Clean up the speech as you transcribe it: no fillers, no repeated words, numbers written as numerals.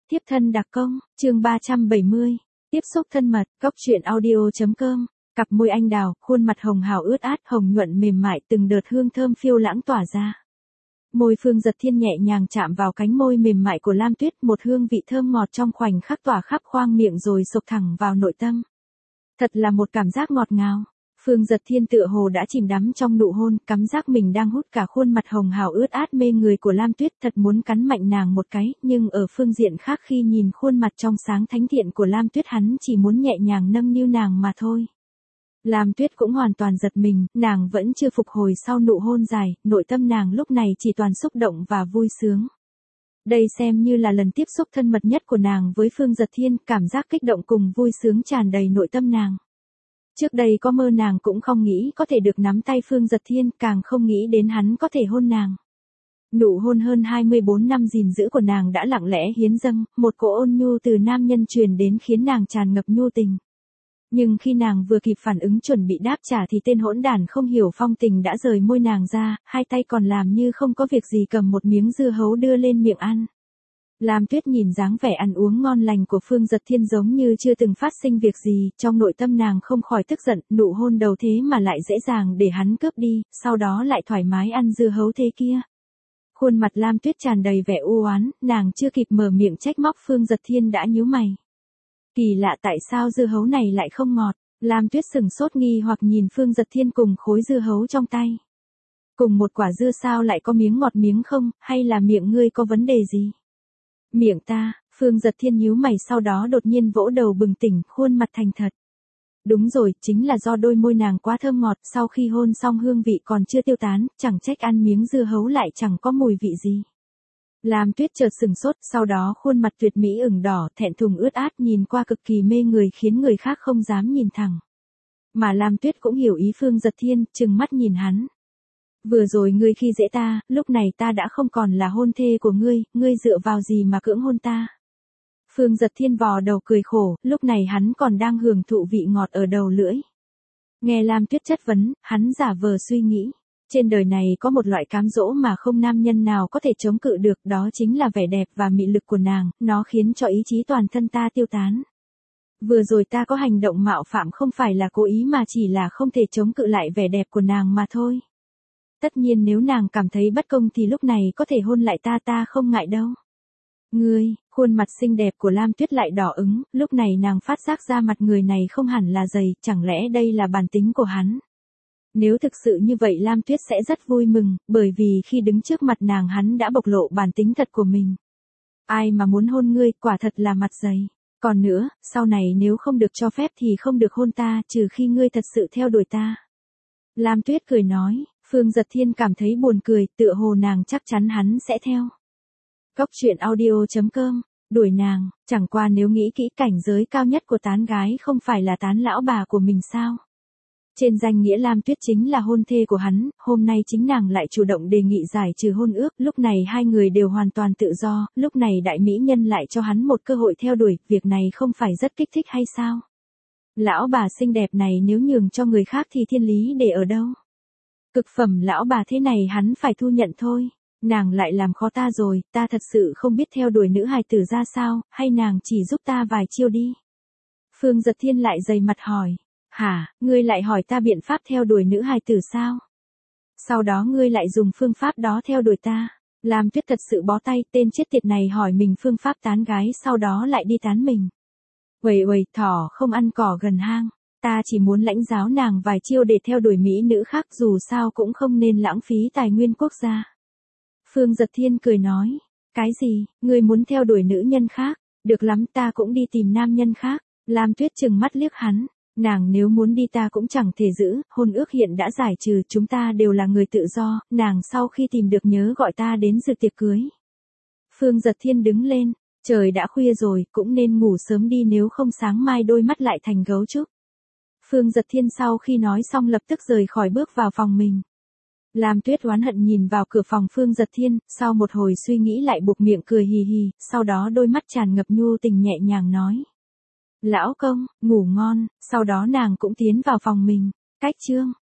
Tiếp thân đặc công, chương 370. Tiếp xúc thân mật, góc truyện audio.com. Cặp môi anh đào, khuôn mặt hồng hào ướt át, hồng nhuận mềm mại, từng đợt hương thơm phiêu lãng tỏa ra. Môi Phương Dật Thiên nhẹ nhàng chạm vào cánh môi mềm mại của Lam Tuyết, một hương vị thơm ngọt trong khoảnh khắc tỏa khắp khoang miệng rồi sộc thẳng vào nội tâm. Thật là một cảm giác ngọt ngào. Phương Dật Thiên tựa hồ đã chìm đắm trong nụ hôn, cảm giác mình đang hút cả khuôn mặt hồng hào ướt át mê người của Lam Tuyết, thật muốn cắn mạnh nàng một cái, nhưng ở phương diện khác khi nhìn khuôn mặt trong sáng thánh thiện của Lam Tuyết hắn chỉ muốn nhẹ nhàng nâng niu nàng mà thôi. Lam Tuyết cũng hoàn toàn giật mình, nàng vẫn chưa phục hồi sau nụ hôn dài, nội tâm nàng lúc này chỉ toàn xúc động và vui sướng. Đây xem như là lần tiếp xúc thân mật nhất của nàng với Phương Dật Thiên, cảm giác kích động cùng vui sướng tràn đầy nội tâm nàng. Trước đây có mơ nàng cũng không nghĩ có thể được nắm tay Phương Dật Thiên, càng không nghĩ đến hắn có thể hôn nàng. Nụ hôn hơn 24 năm gìn giữ của nàng đã lặng lẽ hiến dâng, một cỗ ôn nhu từ nam nhân truyền đến khiến nàng tràn ngập nhu tình. Nhưng khi nàng vừa kịp phản ứng chuẩn bị đáp trả thì tên hỗn đản không hiểu phong tình đã rời môi nàng ra, hai tay còn làm như không có việc gì cầm một miếng dưa hấu đưa lên miệng ăn. Lam Tuyết nhìn dáng vẻ ăn uống ngon lành của Phương Dật Thiên giống như chưa từng phát sinh việc gì, trong nội tâm nàng không khỏi tức giận, nụ hôn đầu thế mà lại dễ dàng để hắn cướp đi, sau đó lại thoải mái ăn dưa hấu thế kia. Khuôn mặt Lam Tuyết tràn đầy vẻ u oán, nàng chưa kịp mở miệng trách móc Phương Dật Thiên đã nhíu mày. Kỳ lạ tại sao dưa hấu này lại không ngọt, Lam Tuyết sừng sốt nghi hoặc nhìn Phương Dật Thiên cùng khối dưa hấu trong tay. Cùng một quả dưa sao lại có miếng ngọt miếng không, hay là miệng ngươi có vấn đề gì? Miệng ta, Phương Dật Thiên nhíu mày sau đó đột nhiên vỗ đầu bừng tỉnh, khuôn mặt thành thật. Đúng rồi, chính là do đôi môi nàng quá thơm ngọt, sau khi hôn xong hương vị còn chưa tiêu tán, chẳng trách ăn miếng dưa hấu lại chẳng có mùi vị gì. Lam Tuyết chợt sừng sốt, sau đó khuôn mặt tuyệt mỹ ửng đỏ, thẹn thùng ướt át nhìn qua cực kỳ mê người khiến người khác không dám nhìn thẳng. Mà Lam Tuyết cũng hiểu ý Phương Dật Thiên, trừng mắt nhìn hắn. Vừa rồi ngươi khi dễ ta, lúc này ta đã không còn là hôn thê của ngươi, ngươi dựa vào gì mà cưỡng hôn ta? Phương Dật Thiên vò đầu cười khổ, lúc này hắn còn đang hưởng thụ vị ngọt ở đầu lưỡi. Nghe Lam Tuyết chất vấn, hắn giả vờ suy nghĩ. Trên đời này có một loại cám dỗ mà không nam nhân nào có thể chống cự được, đó chính là vẻ đẹp và mị lực của nàng, nó khiến cho ý chí toàn thân ta tiêu tán. Vừa rồi ta có hành động mạo phạm không phải là cố ý mà chỉ là không thể chống cự lại vẻ đẹp của nàng mà thôi. Tất nhiên nếu nàng cảm thấy bất công thì lúc này có thể hôn lại ta không ngại đâu. Ngươi, khuôn mặt xinh đẹp của Lam Tuyết lại đỏ ứng, lúc này nàng phát giác ra mặt người này không hẳn là dày, chẳng lẽ đây là bản tính của hắn. Nếu thực sự như vậy Lam Tuyết sẽ rất vui mừng, bởi vì khi đứng trước mặt nàng hắn đã bộc lộ bản tính thật của mình. Ai mà muốn hôn ngươi, quả thật là mặt dày. Còn nữa, sau này nếu không được cho phép thì không được hôn ta, trừ khi ngươi thật sự theo đuổi ta. Lam Tuyết cười nói. Phương Dật Thiên cảm thấy buồn cười, tựa hồ nàng chắc chắn hắn sẽ theo. Góc truyện audio.com, đuổi nàng, chẳng qua nếu nghĩ kỹ cảnh giới cao nhất của tán gái không phải là tán lão bà của mình sao. Trên danh nghĩa Lam Tuyết chính là hôn thê của hắn, hôm nay chính nàng lại chủ động đề nghị giải trừ hôn ước, lúc này hai người đều hoàn toàn tự do, lúc này đại mỹ nhân lại cho hắn một cơ hội theo đuổi, việc này không phải rất kích thích hay sao? Lão bà xinh đẹp này nếu nhường cho người khác thì thiên lý để ở đâu? Cực phẩm lão bà thế này hắn phải thu nhận thôi. Nàng lại làm khó ta rồi, ta thật sự không biết theo đuổi nữ hài tử ra sao, hay nàng chỉ giúp ta vài chiêu đi. Phương Dật Thiên lại dày mặt hỏi. Hả, ngươi lại hỏi ta biện pháp theo đuổi nữ hài tử sao? Sau đó ngươi lại dùng phương pháp đó theo đuổi ta. Lam Tuyết thật sự bó tay, tên chết tiệt này hỏi mình phương pháp tán gái sau đó lại đi tán mình. Uầy uầy, thỏ không ăn cỏ gần hang. Ta chỉ muốn lãnh giáo nàng vài chiêu để theo đuổi mỹ nữ khác, dù sao cũng không nên lãng phí tài nguyên quốc gia. Phương Dật Thiên cười nói. Cái gì, ngươi muốn theo đuổi nữ nhân khác? Được lắm, ta cũng đi tìm nam nhân khác. Lam Tuyết trừng mắt liếc hắn. Nàng nếu muốn đi ta cũng chẳng thể giữ, hôn ước hiện đã giải trừ, chúng ta đều là người tự do, nàng sau khi tìm được nhớ gọi ta đến dự tiệc cưới. Phương Dật Thiên đứng lên, trời đã khuya rồi, cũng nên ngủ sớm đi nếu không sáng mai đôi mắt lại thành gấu trúc. Phương Dật Thiên sau khi nói xong lập tức rời khỏi bước vào phòng mình. Lam Tuyết oán hận nhìn vào cửa phòng Phương Dật Thiên, sau một hồi suy nghĩ lại buộc miệng cười hì hì, sau đó đôi mắt tràn ngập nhu tình nhẹ nhàng nói. Lão công, ngủ ngon, sau đó nàng cũng tiến vào phòng mình. Cách chương